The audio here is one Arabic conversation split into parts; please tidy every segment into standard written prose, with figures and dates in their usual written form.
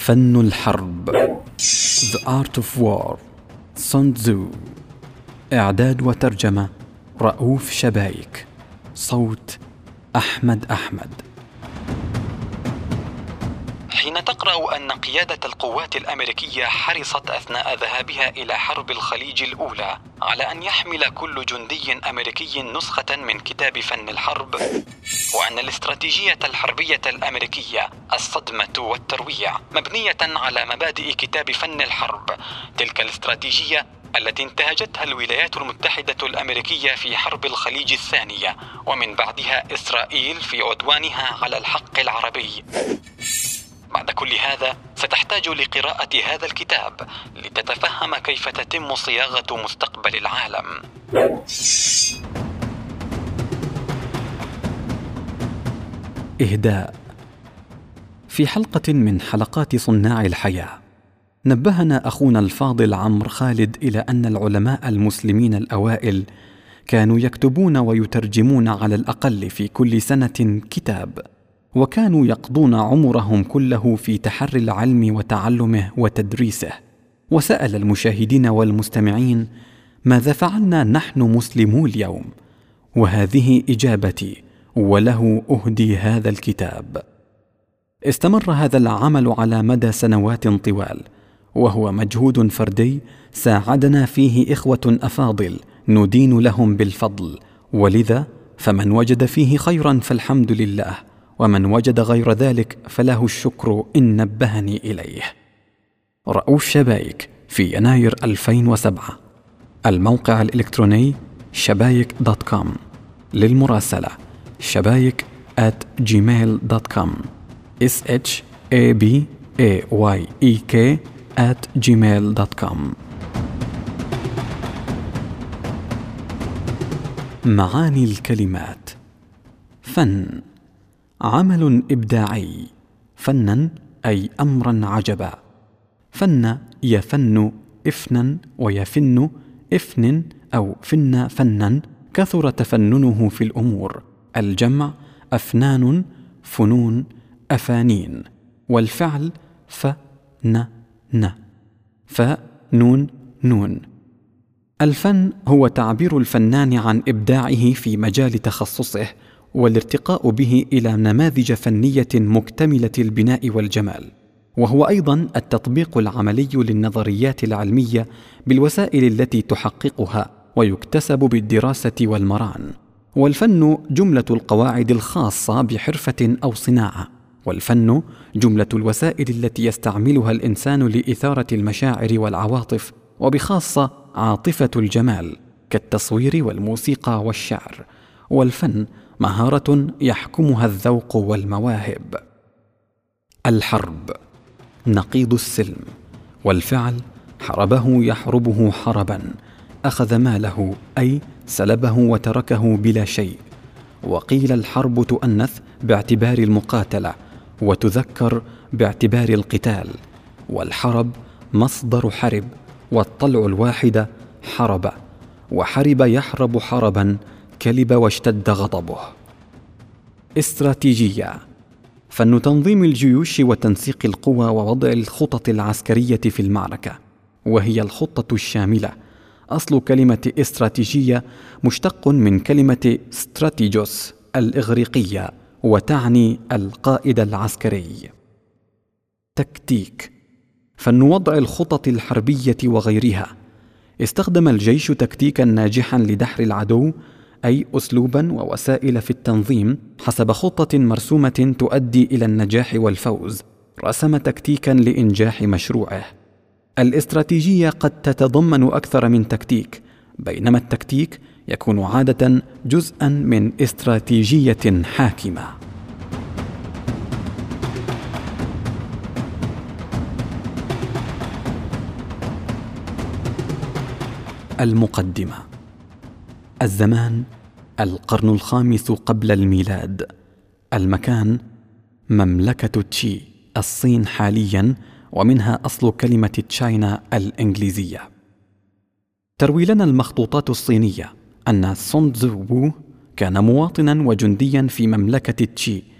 فن الحرب The Art of War سون تزو. إعداد وترجمة رؤوف شبايك. صوت أحمد أحمد. حين تقرأ أن قيادة القوات الأمريكية حرصت أثناء ذهابها إلى حرب الخليج الأولى على أن يحمل كل جندي أمريكي نسخة من كتاب فن الحرب، وأن الاستراتيجية الحربية الأمريكية الصدمة والترويع مبنية على مبادئ كتاب فن الحرب، تلك الاستراتيجية التي انتهجتها الولايات المتحدة الأمريكية في حرب الخليج الثانية، ومن بعدها إسرائيل في عدوانها على الحق العربي. بعد كل هذا ستحتاج لقراءة هذا الكتاب لتتفهم كيف تتم صياغة مستقبل العالم. إهداء. في حلقة من حلقات صناع الحياة نبهنا أخونا الفاضل عمرو خالد إلى أن العلماء المسلمين الأوائل كانوا يكتبون ويترجمون على الأقل في كل سنة كتاب، وكانوا يقضون عمرهم كله في تحري العلم وتعلمه وتدريسه. وسأل المشاهدين والمستمعين: ماذا فعلنا نحن مسلمو اليوم؟ وهذه إجابتي، وله أهدي هذا الكتاب. استمر هذا العمل على مدى سنوات طوال، وهو مجهود فردي ساعدنا فيه إخوة أفاضل ندين لهم بالفضل، ولذا فمن وجد فيه خيرا فالحمد لله، ومن وجد غير ذلك فله الشكر إن نبهني إليه. رؤوف شبايك، في يناير 2007. الموقع الإلكتروني shabayek.com. للمراسلة shabayek@gmail.com shabayek@gmail.com. معاني الكلمات: فن، عمل إبداعي. فنا أي أمرا عجبا. فن يفن إفنا، ويفن إفن أو فن فنا، كثر تفننه في الأمور. الجمع أفنان، فنون، أفانين. والفعل فن ن، فنون نون. الفن هو تعبير الفنان عن إبداعه في مجال تخصصه، والارتقاء به إلى نماذج فنية مكتملة البناء والجمال. وهو أيضا التطبيق العملي للنظريات العلمية بالوسائل التي تحققها، ويكتسب بالدراسة والمران. والفن جملة القواعد الخاصة بحرفة أو صناعة، والفن جملة الوسائل التي يستعملها الإنسان لإثارة المشاعر والعواطف، وبخاصة عاطفة الجمال كالتصوير والموسيقى والشعر. والفن مهارة يحكمها الذوق والمواهب. الحرب نقيض السلم، والفعل حربه يحربه حربا، أخذ ماله أي سلبه وتركه بلا شيء. وقيل الحرب تؤنث باعتبار المقاتلة، وتذكر باعتبار القتال. والحرب مصدر حرب، والطلع الواحد حرب، وحرب يحرب حربا، كلب واشتد غضبه. استراتيجية، فن تنظيم الجيوش وتنسيق القوى ووضع الخطط العسكرية في المعركة، وهي الخطة الشاملة. أصل كلمة استراتيجية مشتق من كلمة ستراتيجوس الإغريقية، وتعني القائد العسكري. تكتيك، فن وضع الخطط الحربية وغيرها. استخدم الجيش تكتيكا ناجحا لدحر العدو، أي أسلوبا ووسائل في التنظيم حسب خطة مرسومة تؤدي إلى النجاح والفوز. رسم تكتيكا لإنجاح مشروعه. الاستراتيجية قد تتضمن أكثر من تكتيك، بينما التكتيك يكون عادة جزءا من استراتيجية حاكمة. المقدمة. الزمان القرن الخامس قبل الميلاد. المكان مملكة تشي، الصين حاليا، ومنها أصل كلمة تشاينا الإنجليزية. تروي لنا المخطوطات الصينية أن سون تزو كان مواطنا وجنديا في مملكة تشي،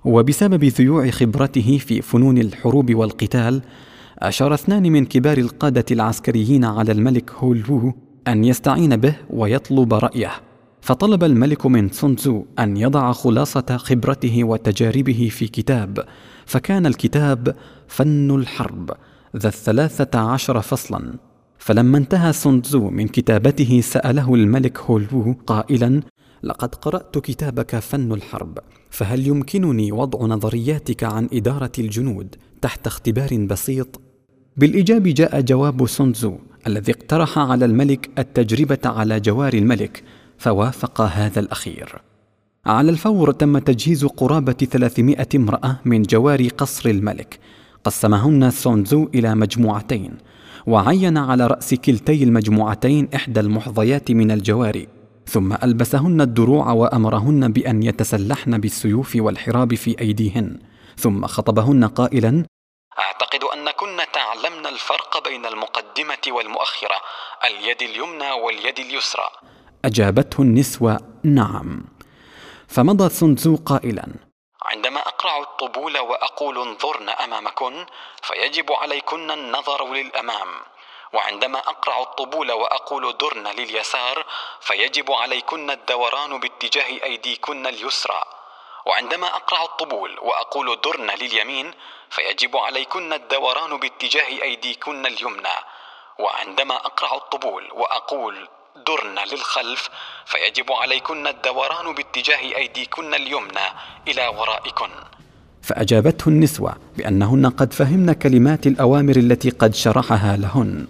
وبسبب ذيوع خبرته في فنون الحروب والقتال أشار 2 من كبار القادة العسكريين على الملك هولوو أن يستعين به ويطلب رأيه. فطلب الملك من سون تزو أن يضع خلاصة خبرته وتجاربه في كتاب، فكان الكتاب فن الحرب ذا 13 فصلا. فلما انتهى سون تزو من كتابته سأله الملك هولوو قائلا: لقد قرأت كتابك فن الحرب، فهل يمكنني وضع نظرياتك عن إدارة الجنود تحت اختبار بسيط؟ بالإجابة جاء جواب سون تزو الذي اقترح على الملك التجربة على جوار الملك، فوافق هذا الأخير. على الفور تم تجهيز قرابة 300 امرأة من جوار قصر الملك، قسمهن سون تزو إلى مجموعتين، وعين على رأس كلتي المجموعتين إحدى المحظيات من الجواري، ثم ألبسهن الدروع وأمرهن بأن يتسلحن بالسيوف والحراب في أيديهن، ثم خطبهن قائلا: أعتقد أنكن تعلمن الفرق بين المقدمة والمؤخرة، اليد اليمنى واليد اليسرى. أجابته النسوة: نعم. فمضى سون تزو قائلا: عندما أقرع الطبول وأقول انظرن أمامكن فيجب عليكن النظر للأمام، وعندما أقرع الطبول وأقول درن لليسار فيجب عليكن الدوران باتجاه أيديكن اليسرى، وعندما أقرع الطبول وأقول درن لليمين فيجب عليكن الدوران باتجاه أيديكن اليمنى، وعندما أقرع الطبول وأقول درن للخلف فيجب عليكن الدوران باتجاه أيديكن اليمنى إلى ورائكن. فأجابته النسوة بأنهن قد فهمن كلمات الأوامر التي قد شرحها لهن.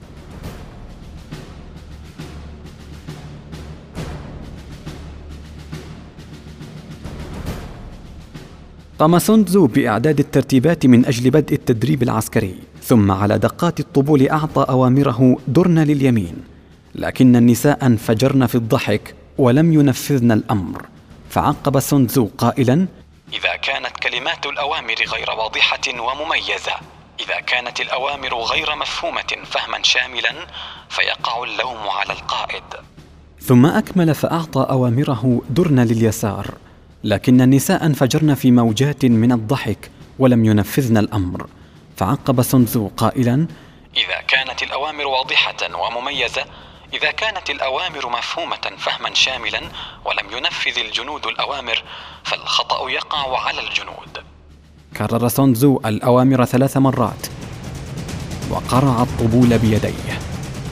قام سون تزو بإعداد الترتيبات من أجل بدء التدريب العسكري، ثم على دقات الطبول أعطى أوامره درن لليمين، لكن النساء انفجرن في الضحك ولم ينفذن الأمر. فعقب سون تزو قائلا: إذا كانت كلمات الأوامر غير واضحة ومميزة، إذا كانت الأوامر غير مفهومة فهما شاملا، فيقع اللوم على القائد. ثم أكمل فأعطى أوامره درن لليسار، لكن النساء انفجرن في موجات من الضحك ولم ينفذن الأمر. فعقب سون تزو قائلا: إذا كانت الأوامر واضحة ومميزة، إذا كانت الأوامر مفهومة فهما شاملا ولم ينفذ الجنود الأوامر، فالخطأ يقع على الجنود. كرر سون تزو الأوامر 3 مرات وقرع الطبول بيديه.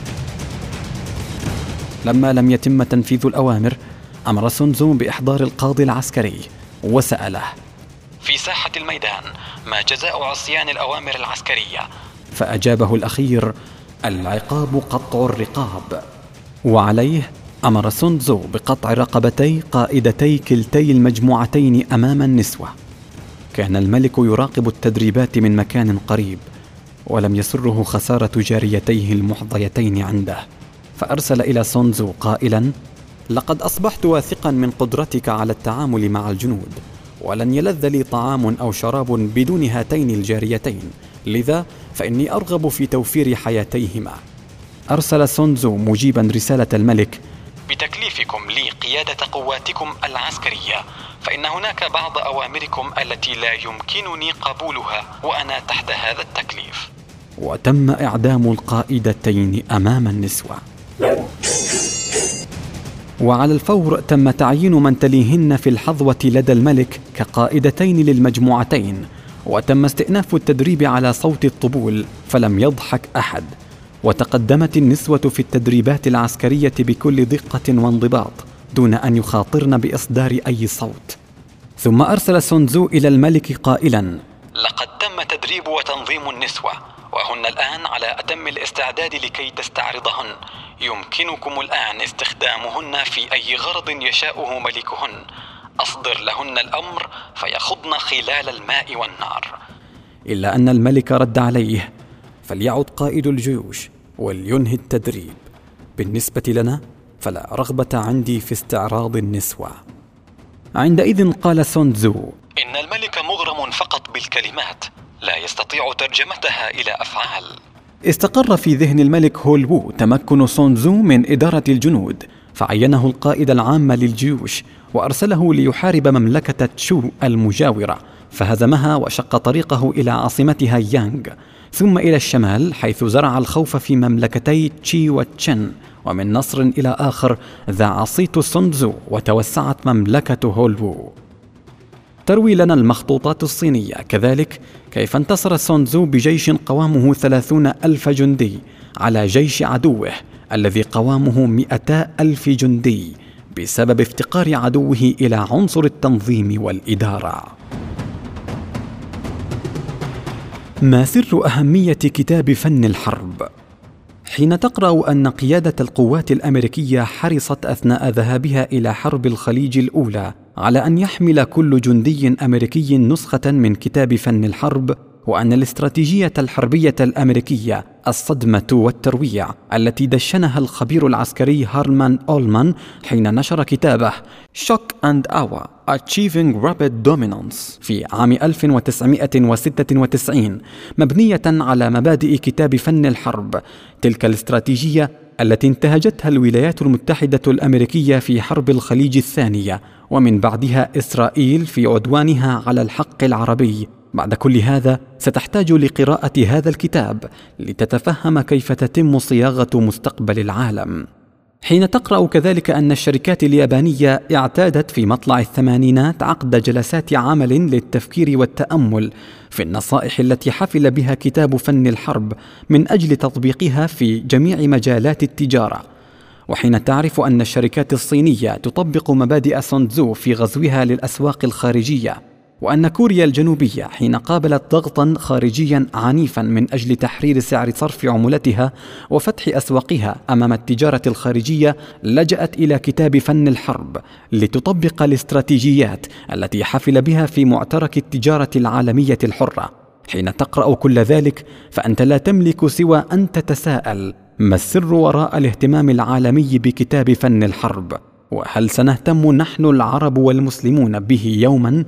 لما لم يتم تنفيذ الأوامر أمر سون تزو بإحضار القاضي العسكري وسأله: في ساحة الميدان ما جزاء عصيان الأوامر العسكرية؟ فأجابه الأخير: العقاب قطع الرقاب. وعليه أمر سون تزو بقطع رقبتي قائدتي كلتي المجموعتين أمام النسوة. كان الملك يراقب التدريبات من مكان قريب، ولم يسره خسارة جاريتيه المحظيتين عنده، فأرسل إلى سون تزو قائلا: لقد أصبحت واثقا من قدرتك على التعامل مع الجنود، ولن يلذ لي طعام أو شراب بدون هاتين الجاريتين، لذا فإني أرغب في توفير حياتيهما. أرسل سون تزو مجيبا رسالة الملك: بتكليفكم لي قيادة قواتكم العسكرية، فإن هناك بعض أوامركم التي لا يمكنني قبولها وأنا تحت هذا التكليف. وتم إعدام القائدتين أمام النسوة. وعلى الفور تم تعيين من تليهن في الحظوة لدى الملك كقائدتين للمجموعتين، وتم استئناف التدريب على صوت الطبول، فلم يضحك أحد، وتقدمت النسوة في التدريبات العسكرية بكل دقة وانضباط دون أن يخاطرن بإصدار أي صوت. ثم أرسل سون تزو إلى الملك قائلا: لقد تم تدريب وتنظيم النسوة، وهن الآن على أتم الاستعداد لكي تستعرضهن. يمكنكم الآن استخدامهن في أي غرض يشاؤه ملكهن. أصدر لهن الأمر فيخضن خلال الماء والنار. إلا أن الملك رد عليه: فليعد قائد الجيوش ولينهي التدريب. بالنسبة لنا فلا رغبة عندي في استعراض النسوة. عندئذ قال سون تزو: إن الملك مغرم فقط بالكلمات، لا يستطيع ترجمتها إلى أفعال. استقر في ذهن الملك هولوو تمكن سون تزو من إدارة الجنود، فعينه القائد العام للجيوش وأرسله ليحارب مملكة تشو المجاورة، فهزمها وشق طريقه إلى عاصمتها يانغ، ثم إلى الشمال حيث زرع الخوف في مملكتي تشي وتشن، ومن نصر إلى آخر ذاع صيت سون تزو وتوسعت مملكة هولوو. تروي لنا المخطوطات الصينية كذلك كيف انتصر سون تزو بجيش قوامه 30,000 جندي على جيش عدوه الذي قوامه 200,000 جندي، بسبب افتقار عدوه إلى عنصر التنظيم والإدارة. ما سر أهمية كتاب فن الحرب؟ حين تقرأ أن قيادة القوات الأمريكية حرصت أثناء ذهابها إلى حرب الخليج الأولى على أن يحمل كل جندي أمريكي نسخة من كتاب فن الحرب، وأن الاستراتيجية الحربية الأمريكية الصدمة والترويع التي دشنها الخبير العسكري هارمان أولمان حين نشر كتابه Shock and Awe Achieving Rapid Dominance في عام 1996 مبنية على مبادئ كتاب فن الحرب، تلك الاستراتيجية التي انتهجتها الولايات المتحدة الأمريكية في حرب الخليج الثانية، ومن بعدها إسرائيل في عدوانها على الحق العربي. بعد كل هذا ستحتاج لقراءة هذا الكتاب لتتفهم كيف تتم صياغة مستقبل العالم. حين تقرأ كذلك أن الشركات اليابانية اعتادت في مطلع الثمانينات عقد جلسات عمل للتفكير والتأمل في النصائح التي حفل بها كتاب فن الحرب من أجل تطبيقها في جميع مجالات التجارة، وحين تعرف أن الشركات الصينية تطبق مبادئ سون تزو في غزوها للأسواق الخارجية، وأن كوريا الجنوبية حين قابلت ضغطا خارجيا عنيفا من أجل تحرير سعر صرف عملتها وفتح أسواقها أمام التجارة الخارجية لجأت إلى كتاب فن الحرب لتطبق الاستراتيجيات التي حفل بها في معترك التجارة العالمية الحرة. حين تقرأ كل ذلك فأنت لا تملك سوى أن تتساءل: ما السر وراء الاهتمام العالمي بكتاب فن الحرب؟ وهل سنهتم نحن العرب والمسلمون به يوما؟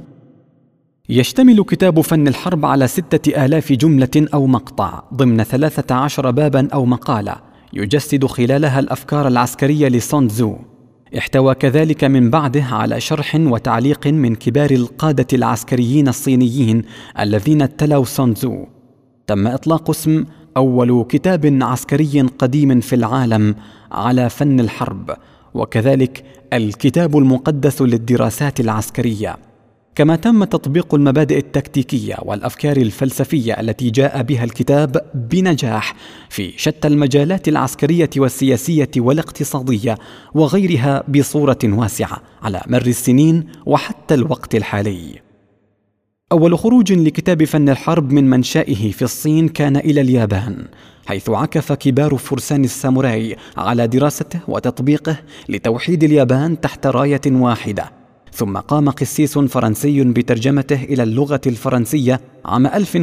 يشتمل كتاب فن الحرب على 6,000 جملة أو مقطع ضمن 13 بابا أو مقالة يجسد خلالها الأفكار العسكرية لسون تزو. احتوى كذلك من بعده على شرح وتعليق من كبار القادة العسكريين الصينيين الذين تلوا سون تزو. تم إطلاق اسم أول كتاب عسكري قديم في العالم على فن الحرب، وكذلك الكتاب المقدس للدراسات العسكرية. كما تم تطبيق المبادئ التكتيكية والأفكار الفلسفية التي جاء بها الكتاب بنجاح في شتى المجالات العسكرية والسياسية والاقتصادية وغيرها بصورة واسعة على مر السنين وحتى الوقت الحالي. أول خروج لكتاب فن الحرب من منشأه في الصين كان إلى اليابان، حيث عكف كبار فرسان الساموراي على دراسته وتطبيقه لتوحيد اليابان تحت راية واحدة. ثم قام قسيس فرنسي بترجمته إلى اللغة الفرنسية عام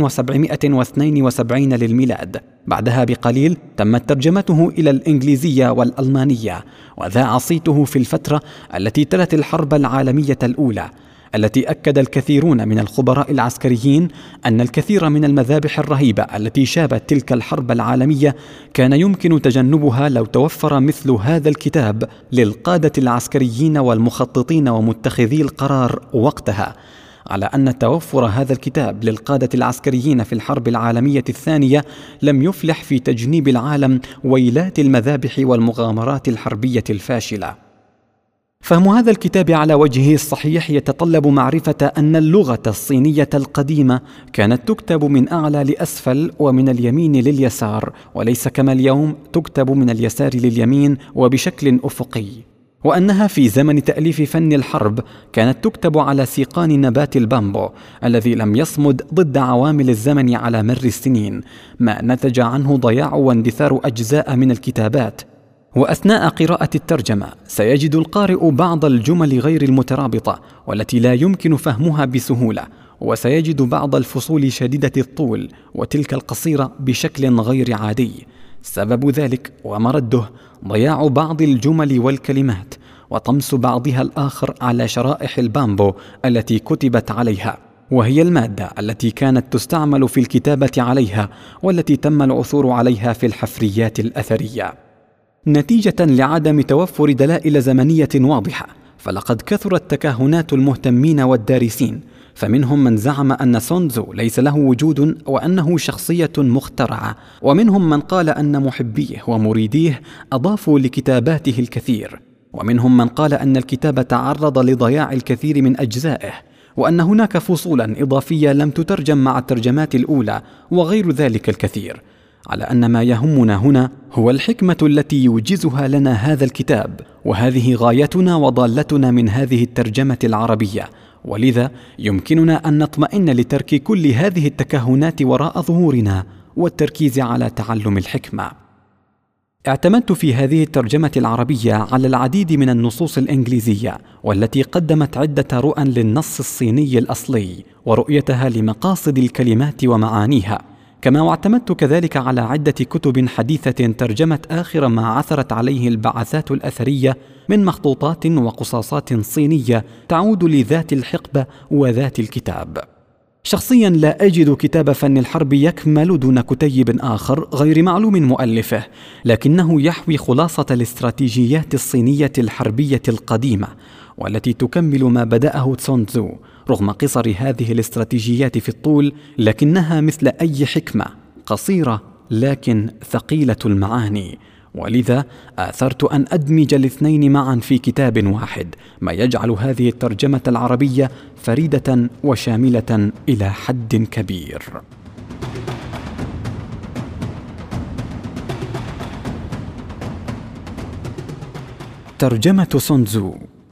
1772 للميلاد. بعدها بقليل تمت ترجمته إلى الإنجليزية والألمانية، وذاع صيته في الفترة التي تلت الحرب العالمية الأولى، التي أكد الكثيرون من الخبراء العسكريين أن الكثير من المذابح الرهيبة التي شابت تلك الحرب العالمية كان يمكن تجنبها لو توفر مثل هذا الكتاب للقادة العسكريين والمخططين ومتخذي القرار وقتها، على أن توفر هذا الكتاب للقادة العسكريين في الحرب العالمية الثانية لم يفلح في تجنيب العالم ويلات المذابح والمغامرات الحربية الفاشلة. فهم هذا الكتاب على وجهه الصحيح يتطلب معرفة أن اللغة الصينية القديمة كانت تكتب من أعلى لأسفل ومن اليمين لليسار، وليس كما اليوم تكتب من اليسار لليمين وبشكل أفقي، وأنها في زمن تأليف فن الحرب كانت تكتب على سيقان نبات البامبو الذي لم يصمد ضد عوامل الزمن على مر السنين، ما نتج عنه ضياع واندثار أجزاء من الكتابات. وأثناء قراءة الترجمة سيجد القارئ بعض الجمل غير المترابطة والتي لا يمكن فهمها بسهولة، وسيجد بعض الفصول شديدة الطول وتلك القصيرة بشكل غير عادي. سبب ذلك ومرده ضياع بعض الجمل والكلمات وطمس بعضها الآخر على شرائح البامبو التي كتبت عليها، وهي المادة التي كانت تستعمل في الكتابة عليها والتي تم العثور عليها في الحفريات الأثرية. نتيجة لعدم توفر دلائل زمنية واضحة، فلقد كثرت تكهنات المهتمين والدارسين فمنهم من زعم أن سون تزو ليس له وجود وأنه شخصية مخترعة، ومنهم من قال أن محبيه ومريديه أضافوا لكتاباته الكثير، ومنهم من قال أن الكتاب تعرض لضياع الكثير من أجزائه، وأن هناك فصولا إضافية لم تترجم مع الترجمات الأولى، وغير ذلك الكثير، على أن ما يهمنا هنا هو الحكمة التي يوجزها لنا هذا الكتاب، وهذه غايتنا وضالتنا من هذه الترجمة العربية، ولذا يمكننا أن نطمئن لترك كل هذه التكهنات وراء ظهورنا والتركيز على تعلم الحكمة. اعتمدت في هذه الترجمة العربية على العديد من النصوص الإنجليزية، والتي قدمت عدة رؤى للنص الصيني الأصلي ورؤيتها لمقاصد الكلمات ومعانيها، كما واعتمدت كذلك على عدة كتب حديثة ترجمت آخر ما عثرت عليه البعثات الأثرية من مخطوطات وقصاصات صينية تعود لذات الحقبة وذات الكتاب. شخصيا لا أجد كتاب فن الحرب يكمل دون كتيب آخر غير معلوم مؤلفه، لكنه يحوي خلاصة الاستراتيجيات الصينية الحربية القديمة، والتي تكمل ما بدأه سون تزو. رغم قصر هذه الاستراتيجيات في الطول، لكنها مثل أي حكمة قصيرة لكن ثقيلة المعاني، ولذا آثرت أن أدمج الاثنين معا في كتاب واحد، ما يجعل هذه الترجمة العربية فريدة وشاملة إلى حد كبير. ترجمة سون تزو.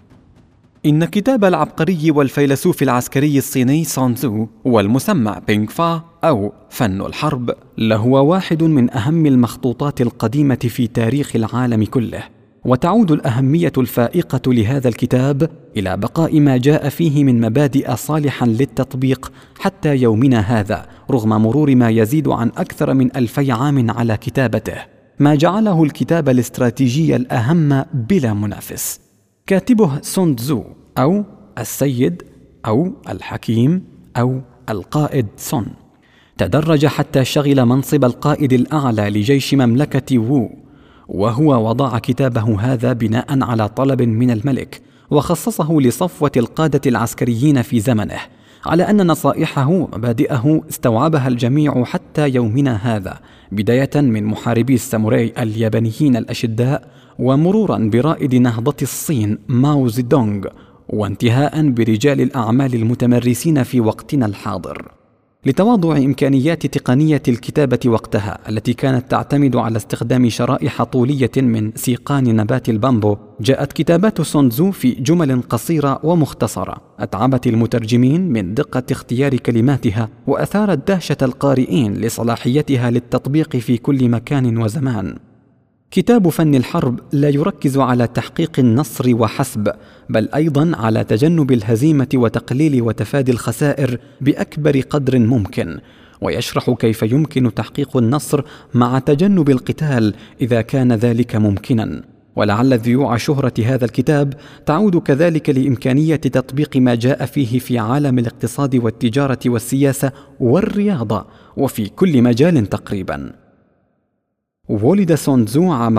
إن كتاب العبقري والفيلسوف العسكري الصيني سون تزو والمسمى بينغ فا أو فن الحرب لهو واحد من أهم المخطوطات القديمة في تاريخ العالم كله، وتعود الأهمية الفائقة لهذا الكتاب إلى بقاء ما جاء فيه من مبادئ صالحا للتطبيق حتى يومنا هذا، رغم مرور ما يزيد عن أكثر من 2000 عام على كتابته، ما جعله الكتاب الاستراتيجي الأهم بلا منافس. كاتبه سون تزو أو السيد أو الحكيم أو القائد سون، تدرج حتى شغل منصب القائد الأعلى لجيش مملكة وو، وهو وضع كتابه هذا بناء على طلب من الملك، وخصصه لصفوة القادة العسكريين في زمنه، على أن نصائحه ومبادئه استوعبها الجميع حتى يومنا هذا، بداية من محاربي الساموراي اليابانيين الأشداء، ومرورا برائد نهضة الصين ماو زيدونغ، وانتهاء برجال الأعمال المتمرسين في وقتنا الحاضر. لتواضع إمكانيات تقنية الكتابة وقتها التي كانت تعتمد على استخدام شرائح طولية من سيقان نبات البامبو، جاءت كتابات سون تزو في جمل قصيرة ومختصرة أتعبت المترجمين من دقة اختيار كلماتها، وأثارت دهشة القارئين لصلاحيتها للتطبيق في كل مكان وزمان. كتاب فن الحرب لا يركز على تحقيق النصر وحسب، بل أيضا على تجنب الهزيمة وتقليل وتفادي الخسائر بأكبر قدر ممكن، ويشرح كيف يمكن تحقيق النصر مع تجنب القتال إذا كان ذلك ممكنا. ولعل ذيوع شهرة هذا الكتاب تعود كذلك لإمكانية تطبيق ما جاء فيه في عالم الاقتصاد والتجارة والسياسة والرياضة وفي كل مجال تقريبا. ولد سون تزو عام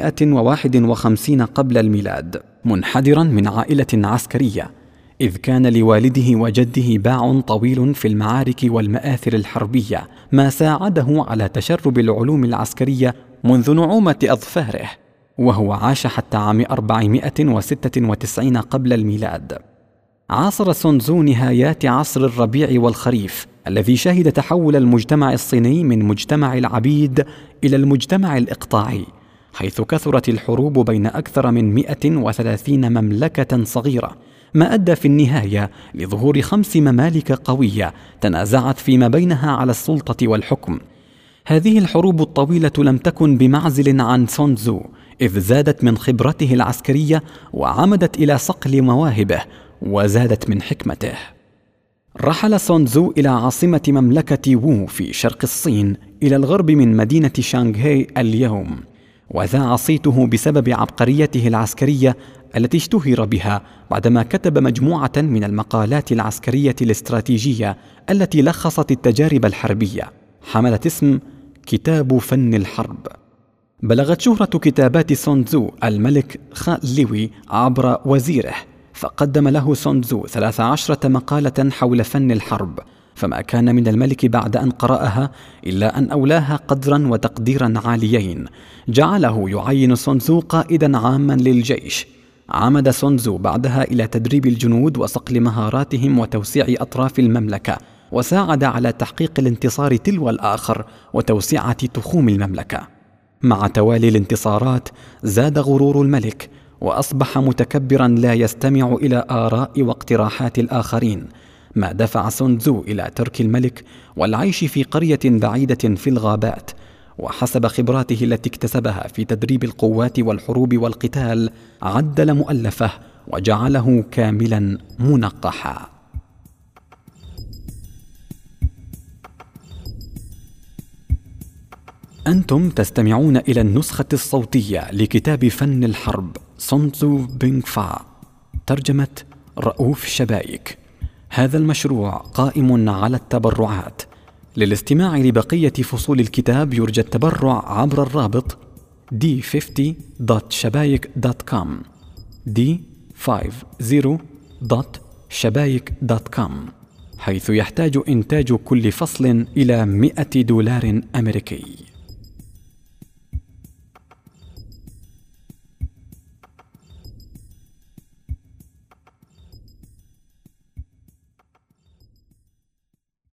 551 قبل الميلاد، منحدرا من عائلة عسكرية، إذ كان لوالده وجده باع طويل في المعارك والمآثر الحربية، ما ساعده على تشرب العلوم العسكرية منذ نعومة أظفاره، وهو عاش حتى عام 496 قبل الميلاد. عاصر سون تزو نهايات عصر الربيع والخريف الذي شهد تحول المجتمع الصيني من مجتمع العبيد إلى المجتمع الإقطاعي، حيث كثرت الحروب بين أكثر من 130 مملكة صغيرة، ما أدى في النهاية لظهور 5 ممالك قوية تنازعت فيما بينها على السلطة والحكم. هذه الحروب الطويلة لم تكن بمعزل عن سون تزو، إذ زادت من خبرته العسكرية وعمدت إلى صقل مواهبه وزادت من حكمته. رحل سون تزو إلى عاصمة مملكة وو في شرق الصين إلى الغرب من مدينة شانغهاي اليوم، وذاع صيته بسبب عبقريته العسكرية التي اشتهر بها بعدما كتب مجموعة من المقالات العسكرية الاستراتيجية التي لخصت التجارب الحربية، حملت اسم كتاب فن الحرب. بلغت شهرة كتابات سون تزو الملك خان لوي عبر وزيره، فقدم له سون تزو 13 مقالة حول فن الحرب، فما كان من الملك بعد أن قرأها إلا أن أولاها قدرا وتقديرا عاليين، جعله يعين سون تزو قائدا عاما للجيش. عمد سون تزو بعدها إلى تدريب الجنود وصقل مهاراتهم وتوسيع أطراف المملكة، وساعد على تحقيق الانتصار تلو الآخر وتوسعة تخوم المملكة. مع توالي الانتصارات زاد غرور الملك، وأصبح متكبرا لا يستمع إلى آراء واقتراحات الآخرين، ما دفع سون تزو إلى ترك الملك والعيش في قرية بعيدة في الغابات. وحسب خبراته التي اكتسبها في تدريب القوات والحروب والقتال، عدل مؤلفه وجعله كاملا منقحا. أنتم تستمعون إلى النسخة الصوتية لكتاب فن الحرب سون تزو بينغ فا، ترجمة رؤوف شبايك. هذا المشروع قائم على التبرعات. للاستماع لبقية فصول الكتاب يرجى التبرع عبر الرابط d50.shabayek.com d50.shabayek.com، حيث يحتاج إنتاج كل فصل إلى $100 أمريكي.